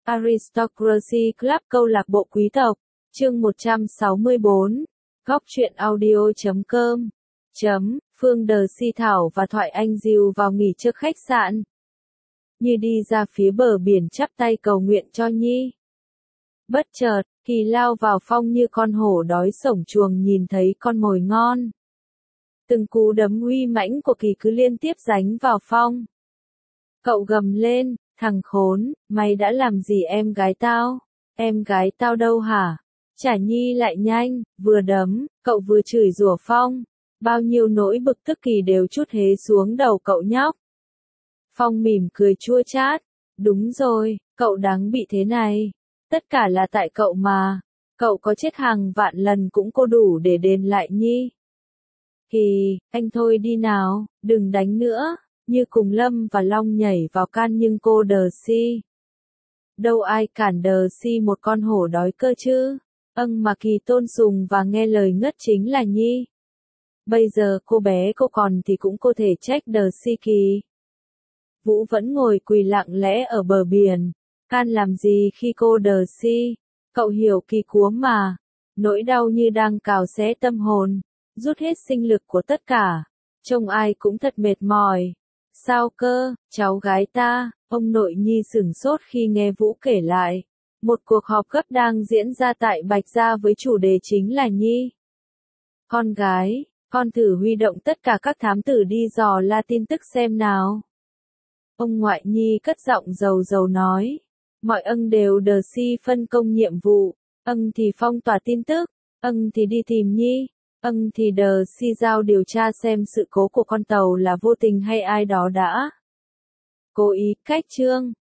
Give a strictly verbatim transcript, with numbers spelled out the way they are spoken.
Aristocracy Club câu lạc bộ quý tộc, chương một trăm sáu mươi bốn, góc truyện audio chấm com, chấm, Phương Đờ Si Thảo và Thoại Anh dìu vào nghỉ trước khách sạn. Như đi ra phía bờ biển chắp tay cầu nguyện cho Nhi. Bất chợt, Kỳ lao vào Phong như con hổ đói sổng chuồng nhìn thấy con mồi ngon. Từng cú đấm uy mãnh của Kỳ cứ liên tiếp đánh vào Phong. Cậu gầm lên, thằng khốn, mày đã làm gì em gái tao? Em gái tao đâu hả? Trả Nhi lại nhanh, vừa đấm, cậu vừa chửi rủa Phong. Bao nhiêu nỗi bực tức Kỳ đều trút hế xuống đầu cậu nhóc. Phong mỉm cười chua chát. Đúng rồi, cậu đáng bị thế này. Tất cả là tại cậu mà. Cậu có chết hàng vạn lần cũng cô đủ để đền lại Nhi. Kỳ, anh thôi đi nào, đừng đánh nữa. Như cùng Lâm và Long nhảy vào can nhưng cô Đờ Si. Đâu ai cản Đờ Si một con hổ đói cơ chứ. Âng mà Kỳ tôn sùng và nghe lời ngất chính là Nhi. Bây giờ cô bé cô còn thì cũng có thể trách Đờ Si Kỳ. Vũ vẫn ngồi quỳ lặng lẽ ở bờ biển. Can làm gì khi cô Đờ Si? Cậu hiểu Kỳ cúa mà. Nỗi đau như đang cào xé tâm hồn. Rút hết sinh lực của tất cả. Trông ai cũng thật mệt mỏi. Sao cơ, cháu gái ta? Ông nội Nhi sửng sốt khi nghe Vũ kể lại. Một cuộc họp gấp đang diễn ra tại Bạch Gia với chủ đề chính là Nhi. Con gái, con thử huy động tất cả các thám tử đi dò la tin tức xem nào. Ông ngoại Nhi cất giọng dầu dầu nói. Mọi âng đều Đờ Si phân công nhiệm vụ. Âng thì phong tỏa tin tức. Âng thì đi tìm Nhi. Âng thì Đờ Si giao điều tra xem sự cố của con tàu là vô tình hay ai đó đã cố ý cách chương.